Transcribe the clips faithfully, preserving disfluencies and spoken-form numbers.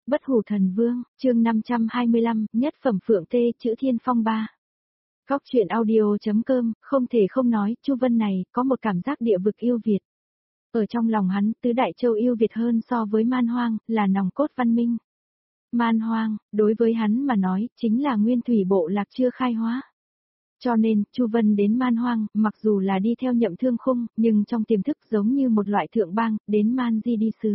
Bất hủ thần vương, chương năm trăm hai mươi lăm, nhất phẩm phượng tê, chữ thiên phong ba. Góc truyện audio.com, không thể không nói, Chu Vân này, có một cảm giác địa vực yêu Việt. Ở trong lòng hắn, tứ đại châu yêu Việt hơn so với man hoang, là nòng cốt văn minh. Man hoang, đối với hắn mà nói, chính là nguyên thủy bộ lạc chưa khai hóa. Cho nên, Chu Vân đến man hoang, mặc dù là đi theo Nhậm Thương Khung, nhưng trong tiềm thức giống như một loại thượng bang, đến man di đi xứ.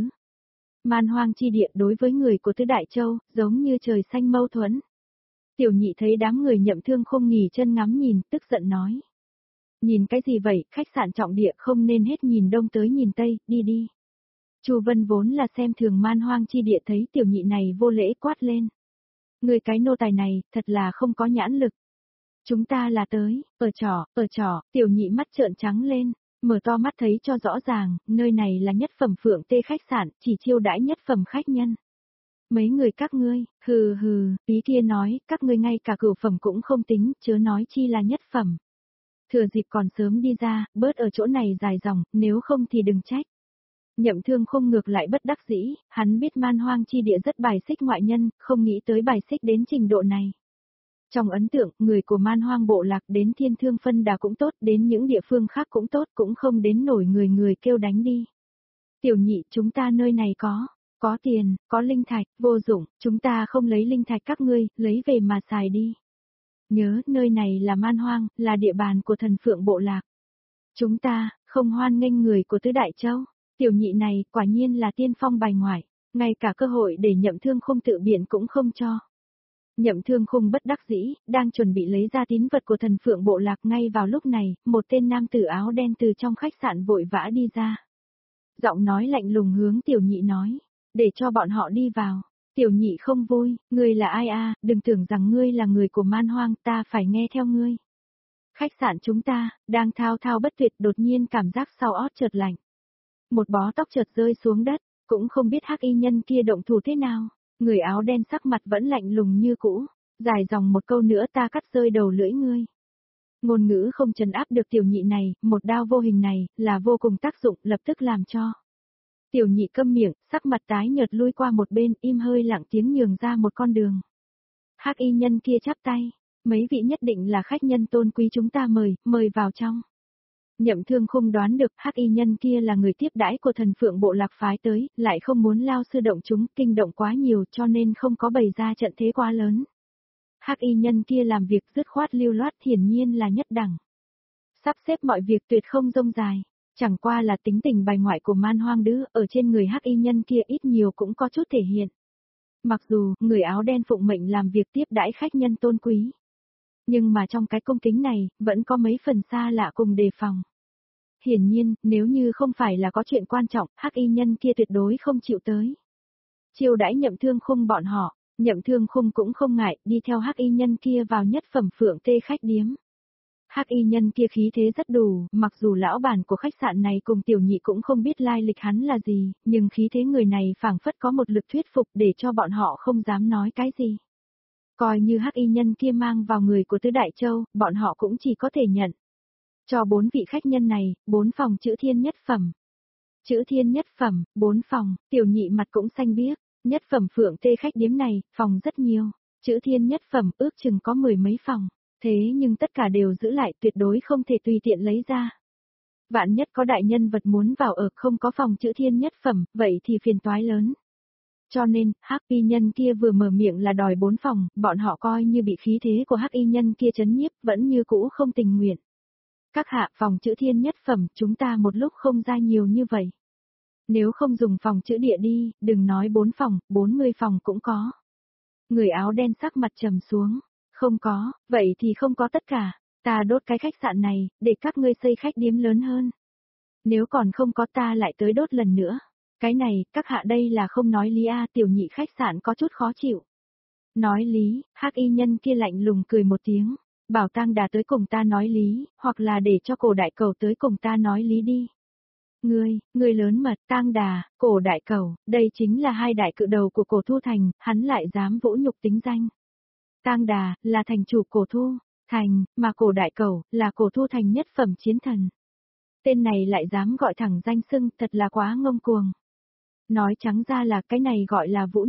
Man hoang chi địa đối với người của tứ đại châu, giống như trời xanh mâu thuẫn. Tiểu nhị thấy đám người Nhậm Thương Khung nghỉ chân ngắm nhìn, tức giận nói. Nhìn cái gì vậy, khách sạn trọng địa không nên hết nhìn đông tới nhìn tây, đi đi. Chu Vân vốn là xem thường man hoang chi địa, thấy tiểu nhị này vô lễ quát lên. Người cái nô tài này, thật là không có nhãn lực. Chúng ta là tới, ở trỏ, ở trỏ, tiểu nhị mắt trợn trắng lên, mở to mắt thấy cho rõ ràng, nơi này là nhất phẩm phượng tê khách sạn, chỉ chiêu đãi nhất phẩm khách nhân. Mấy người các ngươi, hừ hừ, ý kia nói, các ngươi ngay cả cửu phẩm cũng không tính, chớ nói chi là nhất phẩm. Thừa dịp còn sớm đi ra, bớt ở chỗ này dài dòng, nếu không thì đừng trách. Nhậm Thương Khung ngược lại bất đắc dĩ, hắn biết man hoang chi địa rất bài xích ngoại nhân, không nghĩ tới bài xích đến trình độ này. Trong ấn tượng, người của man hoang bộ lạc đến thiên thương phân đà cũng tốt, đến những địa phương khác cũng tốt, cũng không đến nổi người người kêu đánh đi. Tiểu nhị, chúng ta nơi này có, có tiền, có linh thạch, vô dụng, chúng ta không lấy linh thạch các ngươi, lấy về mà xài đi. Nhớ, nơi này là man hoang, là địa bàn của thần phượng bộ lạc. Chúng ta, không hoan nghênh người của tứ đại châu. Tiểu nhị này, quả nhiên là tiên phong bài ngoại, ngay cả cơ hội để Nhậm Thương Khung tự biện cũng không cho. Nhậm Thương Khung bất đắc dĩ, đang chuẩn bị lấy ra tín vật của thần phượng bộ lạc, ngay vào lúc này, một tên nam tử áo đen từ trong khách sạn vội vã đi ra. Giọng nói lạnh lùng hướng tiểu nhị nói, để cho bọn họ đi vào. Tiểu nhị không vui, ngươi là ai a, đừng tưởng rằng ngươi là người của man hoang, ta phải nghe theo ngươi. Khách sạn chúng ta, đang thao thao bất tuyệt, đột nhiên cảm giác sau ót chợt lạnh. Một bó tóc chợt rơi xuống đất, cũng không biết hắc y nhân kia động thủ thế nào. Người áo đen sắc mặt vẫn lạnh lùng như cũ, dài dòng một câu nữa ta cắt rơi đầu lưỡi ngươi. Ngôn ngữ không trấn áp được tiểu nhị này, một đao vô hình này, là vô cùng tác dụng, lập tức làm cho. Tiểu nhị câm miệng, sắc mặt tái nhợt lui qua một bên, im hơi lặng tiếng nhường ra một con đường. Hắc y nhân kia chắp tay, mấy vị nhất định là khách nhân tôn quý, chúng ta mời, mời vào trong. Nhậm Thương Khung đoán được hắc y nhân kia là người tiếp đãi của thần phượng bộ lạc phái tới, lại không muốn lao sư động chúng, kinh động quá nhiều cho nên không có bày ra trận thế quá lớn. Hắc y nhân kia làm việc dứt khoát lưu loát, hiển nhiên là nhất đẳng. Sắp xếp mọi việc tuyệt không rông dài, chẳng qua là tính tình bài ngoại của man hoang đứ, ở trên người hắc y nhân kia ít nhiều cũng có chút thể hiện. Mặc dù, người áo đen phụng mệnh làm việc tiếp đãi khách nhân tôn quý. Nhưng mà trong cái cung kính này, vẫn có mấy phần xa lạ cùng đề phòng. Hiển nhiên, nếu như không phải là có chuyện quan trọng, hắc y nhân kia tuyệt đối không chịu tới. Chiêu đãi Nhậm Thương Khung bọn họ, Nhậm Thương Khung cũng không ngại, đi theo hắc y nhân kia vào nhất phẩm phượng tê khách điếm. Hắc y nhân kia khí thế rất đủ, mặc dù lão bản của khách sạn này cùng tiểu nhị cũng không biết lai lịch hắn là gì, nhưng khí thế người này phảng phất có một lực thuyết phục để cho bọn họ không dám nói cái gì. Coi như hắc y nhân kia mang vào người của tứ đại châu, bọn họ cũng chỉ có thể nhận. Cho bốn vị khách nhân này, bốn phòng chữ thiên nhất phẩm. Chữ thiên nhất phẩm, bốn phòng, tiểu nhị mặt cũng xanh biếc, nhất phẩm phượng tê khách điếm này, phòng rất nhiều, chữ thiên nhất phẩm ước chừng có mười mấy phòng, thế nhưng tất cả đều giữ lại, tuyệt đối không thể tùy tiện lấy ra. Vạn nhất có đại nhân vật muốn vào ở không có phòng chữ thiên nhất phẩm, vậy thì phiền toái lớn. Cho nên, hắc y nhân kia vừa mở miệng là đòi bốn phòng, bọn họ coi như bị khí thế của hắc y nhân kia chấn nhiếp, vẫn như cũ không tình nguyện. Các hạ, phòng chữ thiên nhất phẩm, chúng ta một lúc không ra nhiều như vậy. Nếu không dùng phòng chữ địa đi, đừng nói bốn phòng, bốn mươi phòng cũng có. Người áo đen sắc mặt trầm xuống, không có, vậy thì không có tất cả, ta đốt cái khách sạn này, để các ngươi xây khách điếm lớn hơn. Nếu còn không có ta lại tới đốt lần nữa. Cái này, các hạ đây là không nói lý a, tiểu nhị khách sạn có chút khó chịu. Nói lý, hắc y nhân kia lạnh lùng cười một tiếng, bảo Tang Đà tới cùng ta nói lý, hoặc là để cho Cổ Đại Cầu tới cùng ta nói lý đi. Ngươi, ngươi lớn mật, Tang Đà, Cổ Đại Cầu, đây chính là hai đại cự đầu của Cổ Thu Thành, hắn lại dám vũ nhục tính danh. Tang Đà, là thành chủ Cổ Thu Thành, mà Cổ Đại Cầu, là Cổ Thu Thành nhất phẩm chiến thần. Tên này lại dám gọi thẳng danh xưng, thật là quá ngông cuồng. Nói trắng ra là cái này gọi là vũ nhục,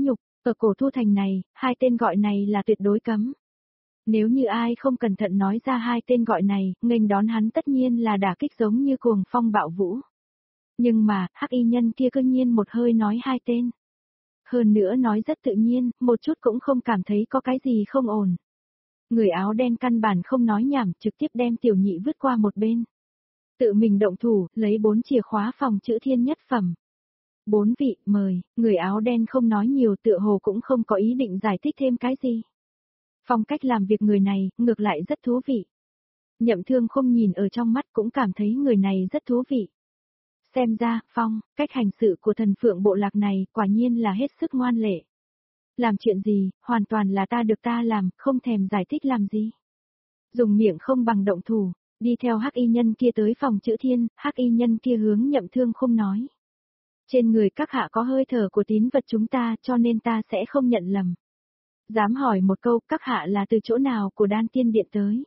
Ở cổ thu thành này, hai tên gọi này là tuyệt đối cấm. Nếu như ai không cẩn thận nói ra hai tên gọi này, nghênh đón hắn tất nhiên là đả kích giống như cuồng phong bạo vũ. Nhưng mà, hắc y nhân kia cư nhiên một hơi nói hai tên. Hơn nữa nói rất tự nhiên, một chút cũng không cảm thấy có cái gì không ổn. Người áo đen căn bản không nói nhảm, trực tiếp đem tiểu nhị vứt qua một bên. Tự mình động thủ, lấy bốn chìa khóa phòng chữ thiên nhất phẩm. Bốn vị, mời, người áo đen không nói nhiều, tựa hồ cũng không có ý định giải thích thêm cái gì. Phong cách làm việc người này, ngược lại rất thú vị. Nhậm Thương không nhìn ở trong mắt cũng cảm thấy người này rất thú vị. Xem ra, Phong, cách hành sự của thần phượng bộ lạc này quả nhiên là hết sức ngoan lệ. Làm chuyện gì, hoàn toàn là ta được ta làm, không thèm giải thích làm gì. Dùng miệng không bằng động thủ, đi theo hắc y nhân kia tới phòng chữ thiên, hắc y nhân kia hướng Nhậm Thương không nói. Trên người các hạ có hơi thở của tín vật chúng ta cho nên ta sẽ không nhận lầm. Dám hỏi một câu, các hạ là từ chỗ nào của đan tiên điện tới?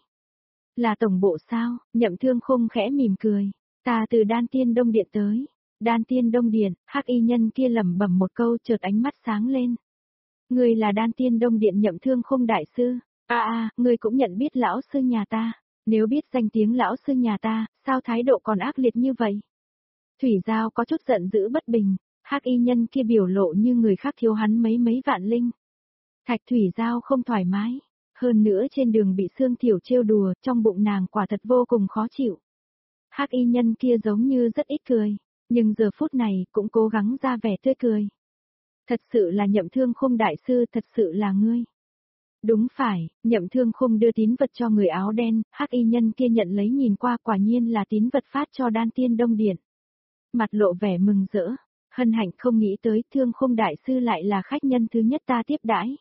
Là tổng bộ sao? Nhậm Thương không khẽ mỉm cười. Ta từ đan tiên đông điện tới. Đan tiên đông điện, hắc y nhân kia lẩm bẩm một câu chợt ánh mắt sáng lên. Người là đan tiên đông điện Nhậm Thương không đại sư. À à, người cũng nhận biết lão sư nhà ta. Nếu biết danh tiếng lão sư nhà ta, sao thái độ còn ác liệt như vậy? Thủy Giao có chút giận dữ bất bình, hắc y nhân kia biểu lộ như người khác thiếu hắn mấy mấy vạn linh. Thạch Thủy Giao không thoải mái, hơn nữa trên đường bị Sương Thiểu trêu đùa, trong bụng nàng quả thật vô cùng khó chịu. Hắc y nhân kia giống như rất ít cười, nhưng giờ phút này cũng cố gắng ra vẻ tươi cười. Thật sự là Nhậm Thương Khung đại sư, thật sự là ngươi. Đúng phải, Nhậm Thương Khung đưa tín vật cho người áo đen, hắc y nhân kia nhận lấy nhìn qua quả nhiên là tín vật phát cho đan tiên đông điện. Mặt lộ vẻ mừng rỡ, hân hạnh không nghĩ tới Thương Khung đại sư lại là khách nhân thứ nhất ta tiếp đãi.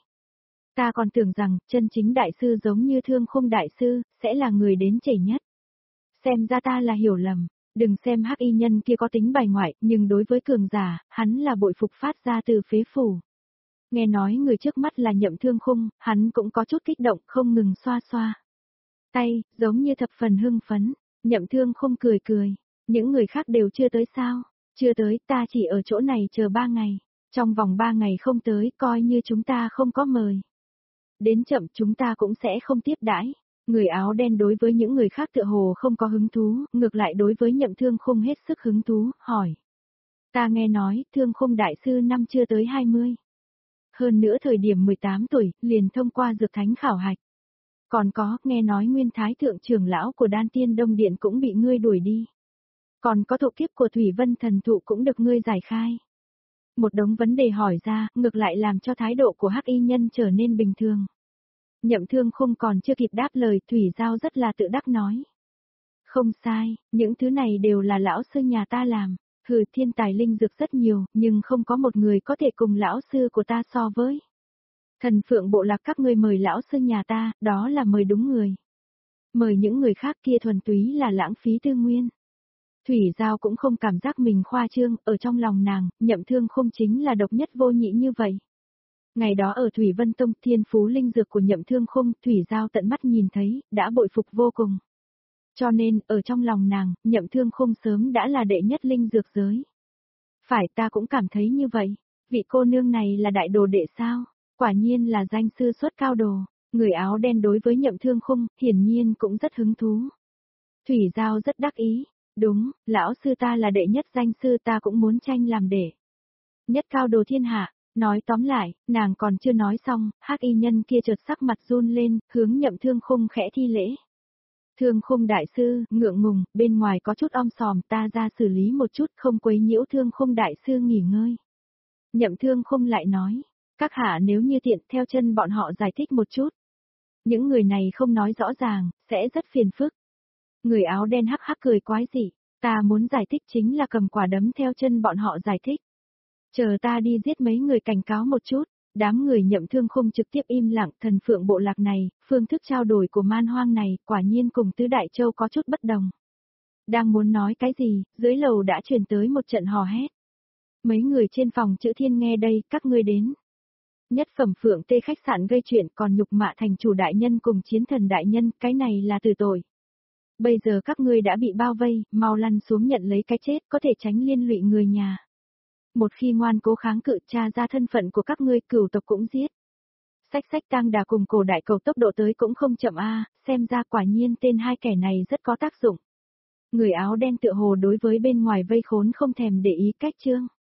Ta còn tưởng rằng, chân chính đại sư giống như Thương Khung đại sư, sẽ là người đến chảy nhất. Xem ra ta là hiểu lầm, đừng xem hắc y nhân kia có tính bài ngoại, nhưng đối với cường giả, hắn là bội phục phát ra từ phế phủ. Nghe nói người trước mắt là Nhậm Thương Khung, hắn cũng có chút kích động, không ngừng xoa xoa tay, giống như thập phần hưng phấn. Nhậm Thương Khung cười cười, những người khác đều chưa tới sao? Chưa tới, ta chỉ ở chỗ này chờ ba ngày. Trong vòng ba ngày không tới, coi như chúng ta không có mời. Đến chậm chúng ta cũng sẽ không tiếp đãi. Người áo đen đối với những người khác tựa hồ không có hứng thú, ngược lại đối với Nhậm Thương Khung hết sức hứng thú, hỏi. Ta nghe nói, Thương Khung đại sư năm chưa tới hai mươi. Hơn nữa thời điểm mười tám tuổi, liền thông qua dược thánh khảo hạch. Còn có, nghe nói nguyên thái thượng trưởng lão của đan tiên đông điện cũng bị ngươi đuổi đi. Còn có thụ kiếp của Thủy Vân thần thụ cũng được ngươi giải khai. Một đống vấn đề hỏi ra, ngược lại làm cho thái độ của hắc y nhân trở nên bình thường. Nhậm Thương Khung còn chưa kịp đáp lời, Thủy Giao rất là tự đắc nói. Không sai, những thứ này đều là lão sư nhà ta làm. Hừ, thiên tài linh dược rất nhiều, nhưng không có một người có thể cùng lão sư của ta so với. Thần Phượng bộ lạc các ngươi mời lão sư nhà ta, đó là mời đúng người. Mời những người khác kia thuần túy là lãng phí tư nguyên. Thủy Giao cũng không cảm giác mình khoa trương, ở trong lòng nàng, Nhậm Thương Khung chính là độc nhất vô nhị như vậy. Ngày đó ở Thủy Vân Tông, thiên phú linh dược của Nhậm Thương Khung, Thủy Giao tận mắt nhìn thấy, đã bội phục vô cùng. Cho nên, ở trong lòng nàng, Nhậm Thương Khung sớm đã là đệ nhất linh dược giới. Phải, ta cũng cảm thấy như vậy. Vị cô nương này là đại đồ đệ sao? Quả nhiên là danh sư xuất cao đồ. Người áo đen đối với Nhậm Thương Khung, hiển nhiên cũng rất hứng thú. Thủy Giao rất đắc ý. Đúng, lão sư ta là đệ nhất danh sư, ta cũng muốn tranh làm đệ. Nhất cao đồ thiên hạ. Nói tóm lại, nàng còn chưa nói xong, hắc y nhân kia chợt sắc mặt run lên, hướng Nhậm Thương Khung khẽ thi lễ. Thương Khung đại sư, ngượng ngùng, bên ngoài có chút om sòm, ta ra xử lý một chút, không quấy nhiễu Thương Khung đại sư nghỉ ngơi. Nhậm Thương Khung lại nói, các hạ nếu như tiện theo chân bọn họ giải thích một chút. Những người này không nói rõ ràng, sẽ rất phiền phức. Người áo đen hắc hắc cười quái dị, ta muốn giải thích chính là cầm quả đấm theo chân bọn họ giải thích. Chờ ta đi giết mấy người cảnh cáo một chút. Đám người Nhậm Thương Khung trực tiếp im lặng, thần phượng bộ lạc này, phương thức trao đổi của man hoang này, quả nhiên cùng tứ đại châu có chút bất đồng. Đang muốn nói cái gì, dưới lầu đã truyền tới một trận hò hét. Mấy người trên phòng chữ thiên nghe đây, các ngươi đến. Nhất phẩm phượng tê khách sạn gây chuyện còn nhục mạ thành chủ đại nhân cùng chiến thần đại nhân, cái này là tử tội. Bây giờ các ngươi đã bị bao vây, mau lăn xuống nhận lấy cái chết, có thể tránh liên lụy người nhà. Một khi ngoan cố kháng cự, tra ra thân phận của các ngươi, cửu tộc cũng giết. Sách sách Tang Đà cùng Cổ Đại Cầu tốc độ tới cũng không chậm a, xem ra quả nhiên tên hai kẻ này rất có tác dụng. Người áo đen tựa hồ đối với bên ngoài vây khốn không thèm để ý, cách chương.